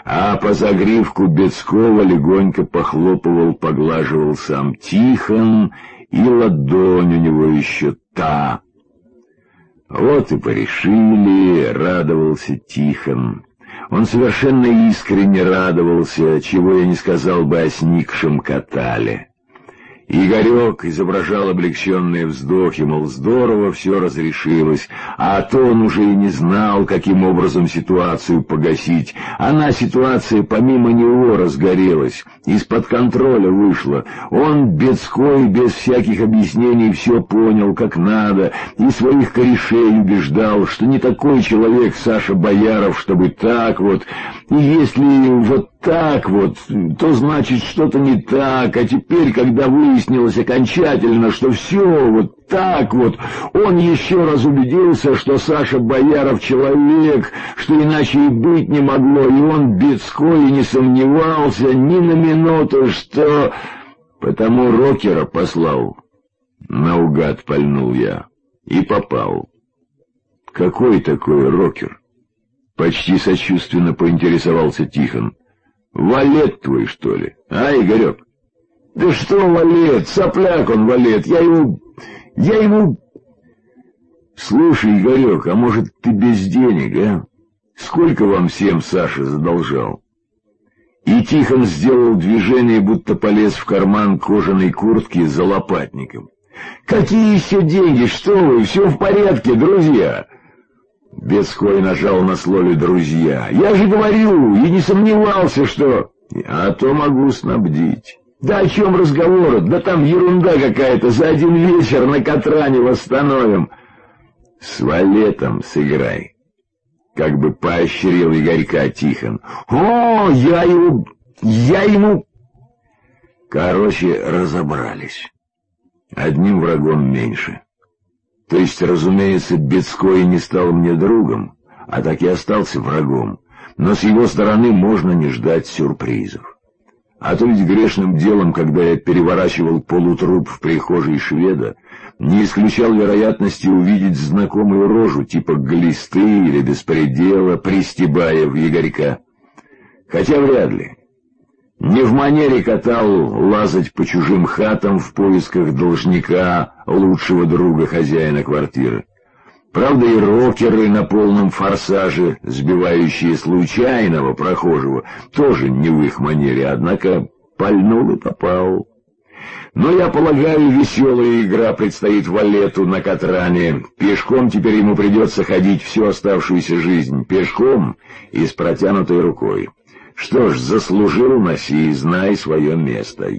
а по загривку Бецкого легонько похлопывал, поглаживал сам Тихон, и ладонь у него еще та. Вот и порешили, радовался Тихон. Он совершенно искренне радовался, чего я не сказал бы о сникшем Катале. Игорек изображал облегченные вздохи, мол, здорово все разрешилось, а то он уже и не знал, каким образом ситуацию погасить. Ситуация помимо него разгорелась, из-под контроля вышла. Он, Бецкой, без всяких объяснений все понял, как надо, и своих корешей убеждал, что не такой человек Саша Бояров, чтобы так вот, и если вот так вот, то значит что-то не так, а теперь, когда выяснилось окончательно, что все вот так вот, он еще раз убедился, что Саша Бояров человек, что иначе и быть не могло, и он, Бецкой, не сомневался ни на минуту, что... Потому рокера послал. Наугад пальнул я. И попал. Какой такой рокер? Почти сочувственно поинтересовался Тихон. Валет твой, что ли? А, Игорек? Да что валет? Сопляк он валет. Я ему... Слушай, Игорек, а может ты без денег, а? Сколько вам всем Саша задолжал? И Тихон сделал движение, будто полез в карман кожаной куртки за лопатником. Какие еще деньги? Что вы? Все в порядке, друзья. Бецкой нажал на слове «друзья». «Я же говорю, и не сомневался, что...» «А то могу снабдить». «Да о чем разговор? Да там ерунда какая-то, за один вечер на Катране восстановим». «С валетом сыграй», — как бы поощрил Игорька Тихон. «О, я ему...» Короче, разобрались. Одним врагом меньше. То есть, разумеется, Бецкой не стал мне другом, а так и остался врагом, но с его стороны можно не ждать сюрпризов. А то ведь грешным делом, когда я переворачивал полутруп в прихожей шведа, не исключал вероятности увидеть знакомую рожу типа Глисты или Беспредела, пристебая в Игорька. Хотя вряд ли. Не в манере Катал лазать по чужим хатам в поисках должника, лучшего друга хозяина квартиры. Правда, и рокеры на полном форсаже, сбивающие случайного прохожего, тоже не в их манере, однако пальнул и попал. Но, я полагаю, веселая игра предстоит валету на Катране. Пешком теперь ему придется ходить всю оставшуюся жизнь, пешком и с протянутой рукой. Что ж, заслужил, носи, знай свое место.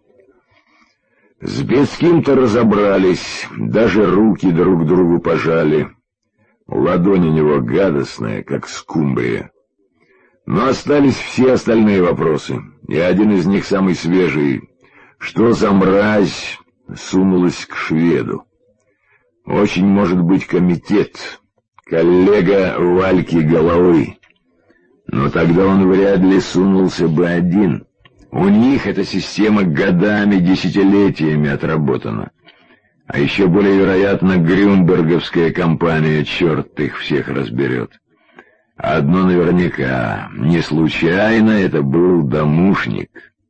С Бецким-то разобрались, даже руки друг другу пожали. Ладонь у него гадостная, как скумбрия. Но остались все остальные вопросы, и один из них самый свежий. Что за мразь сунулась к шведу? Очень может быть комитет, коллега Вальки Головы. Но тогда он вряд ли сунулся бы один. У них эта система годами, десятилетиями отработана. А еще более вероятно, грюнберговская компания, черт их всех разберет. Одно наверняка, не случайно это был домушник.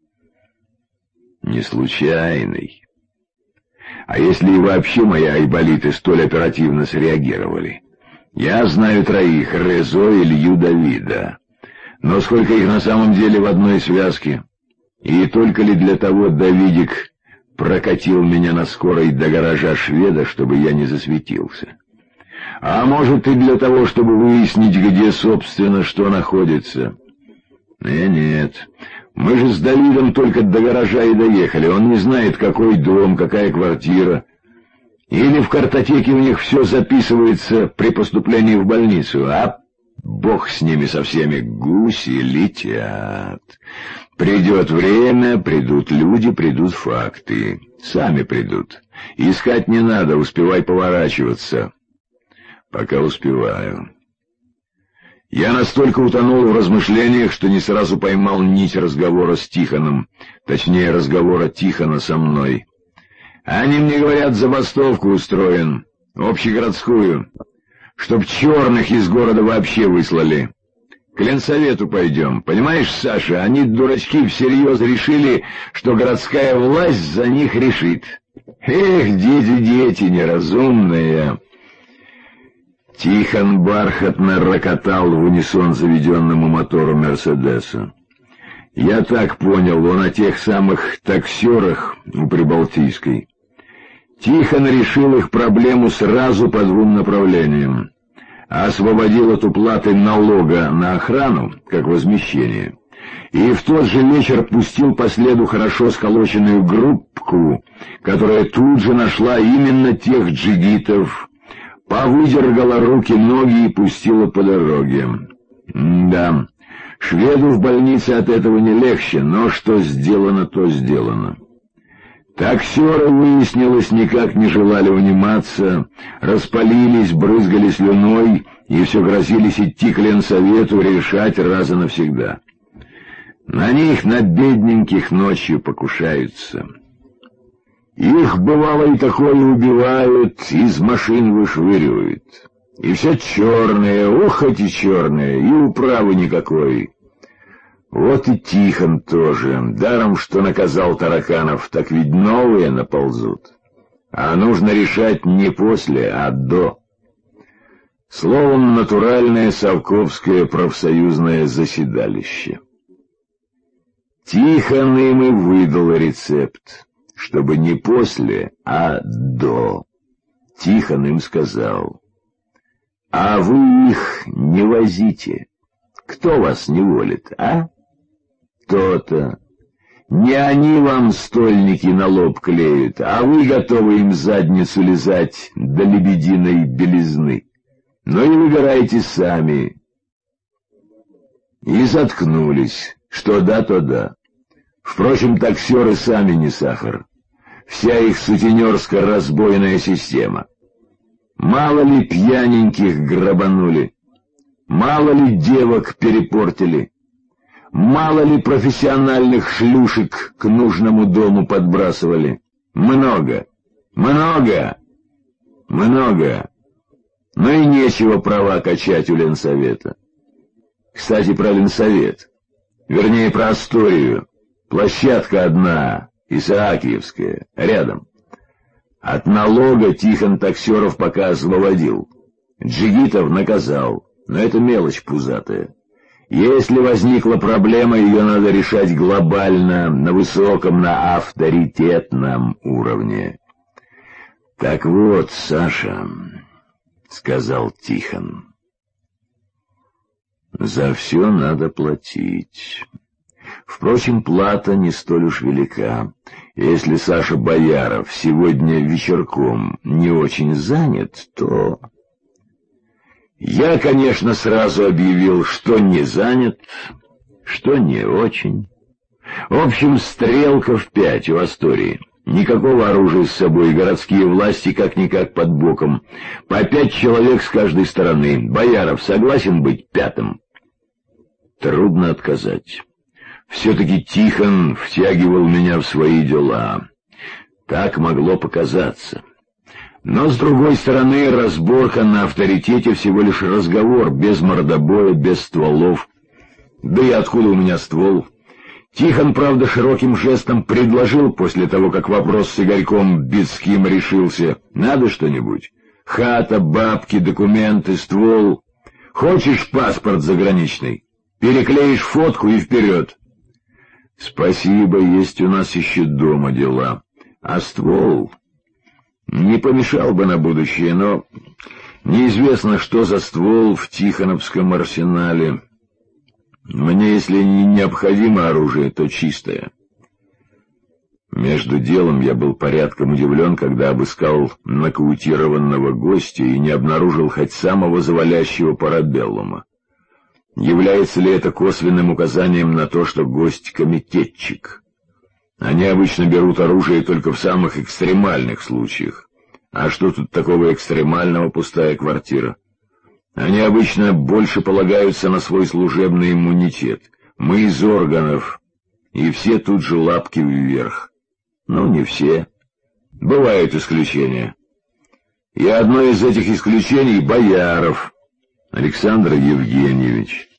Не случайный. А если и вообще мои айболиты столь оперативно среагировали? Я знаю троих, Резо, Илью, Давида. Но сколько их на самом деле в одной связке? И только ли для того Давидик прокатил меня на скорой до гаража шведа, чтобы я не засветился? А может, и для того, чтобы выяснить, где, собственно, что находится? Нет, мы же с Давидом только до гаража и доехали. Он не знает, какой дом, какая квартира. Или в картотеке у них все записывается при поступлении в больницу, а бог с ними со всеми, гуси летят. Придет время, придут люди, придут факты. Сами придут. Искать не надо, успевай поворачиваться. Пока успеваю. Я настолько утонул в размышлениях, что не сразу поймал нить разговора с Тихоном. Точнее, разговора Тихона со мной. Они мне говорят, забастовку устроен, общегородскую, чтоб черных из города вообще выслали. К ленсовету пойдем. Понимаешь, Саша, они, дурачки, всерьез решили, что городская власть за них решит. Эх, дети неразумные. Тихон бархатно рокотал в унисон заведенному мотору Мерседеса. Я так понял, он о тех самых таксерах у Прибалтийской. Тихон решил их проблему сразу по двум направлениям. Освободил от уплаты налога на охрану, как возмещение, и в тот же вечер пустил по следу хорошо сколоченную группку, которая тут же нашла именно тех джигитов, повыдергала руки-ноги и пустила по дороге. Да, шведу в больнице от этого не легче, но что сделано, то сделано. Таксеры, выяснилось, никак не желали униматься, распалились, брызгали слюной и все грозились идти к ленсовету решать раз и навсегда. На них, на бедненьких, ночью покушаются. Их, бывало, и такое убивают, из машин вышвыривают. И все черные, ох, эти черные, и управы никакой. Вот и Тихон тоже, даром что наказал тараканов, так ведь новые наползут. А нужно решать не после, а до. Словом, натуральное совковское профсоюзное заседалище. Тихон им и выдал рецепт, чтобы не после, а до. Тихон им сказал: «А вы их не возите. Кто вас не волит, а? То-то. Не они вам стольники на лоб клеют, а вы готовы им задницу лизать до лебединой белизны. Но и выбирайте сами». И заткнулись. Что да, то да. Впрочем, таксеры сами не сахар. Вся их сутенерско-разбойная система. Мало ли пьяненьких грабанули, мало ли девок перепортили, мало ли профессиональных шлюшек к нужному дому подбрасывали. Много. Но и нечего права качать у ленсовета. Кстати, про ленсовет. Вернее, про Асторию. Площадка одна, Исаакиевская, рядом. От налога Тихон таксеров пока освободил. Джигитов наказал, но это мелочь пузатая. Если возникла проблема, ее надо решать глобально, на высоком, на авторитетном уровне. «Так вот, Саша», — сказал Тихон, — «за все надо платить. Впрочем, плата не столь уж велика. Если Саша Бояров сегодня вечерком не очень занят, то...» Я, конечно, сразу объявил, что не занят, что не очень. В общем, стрелка в 5 у Астории. Никакого оружия с собой, городские власти как-никак под боком. По 5 человек с каждой стороны. Бояров согласен быть 5-м? Трудно отказать. Все-таки Тихон втягивал меня в свои дела. Так могло показаться. Но, с другой стороны, разборка на авторитете всего лишь разговор, без мордобоя, без стволов. Да и откуда у меня ствол? Тихон, правда, широким жестом предложил после того, как вопрос с Игорьком Бицким решился: «Надо что-нибудь? Хата, бабки, документы, ствол. Хочешь паспорт заграничный? Переклеишь фотку и вперед». «Спасибо, есть у нас еще дома дела. А ствол...» Не помешал бы на будущее, но неизвестно, что за ствол в Тихоновском арсенале. Мне, если не необходимо оружие, то чистое. Между делом я был порядком удивлен, когда обыскал нокаутированного гостя и не обнаружил хоть самого завалящего парабеллума. Является ли это косвенным указанием на то, что гость — комитетчик? Они обычно берут оружие только в самых экстремальных случаях. А что тут такого экстремального, пустая квартира? Они обычно больше полагаются на свой служебный иммунитет. Мы из органов, и все тут же лапки вверх. Ну, не все. Бывают исключения. И одно из этих исключений — Бояров Александр Евгеньевич.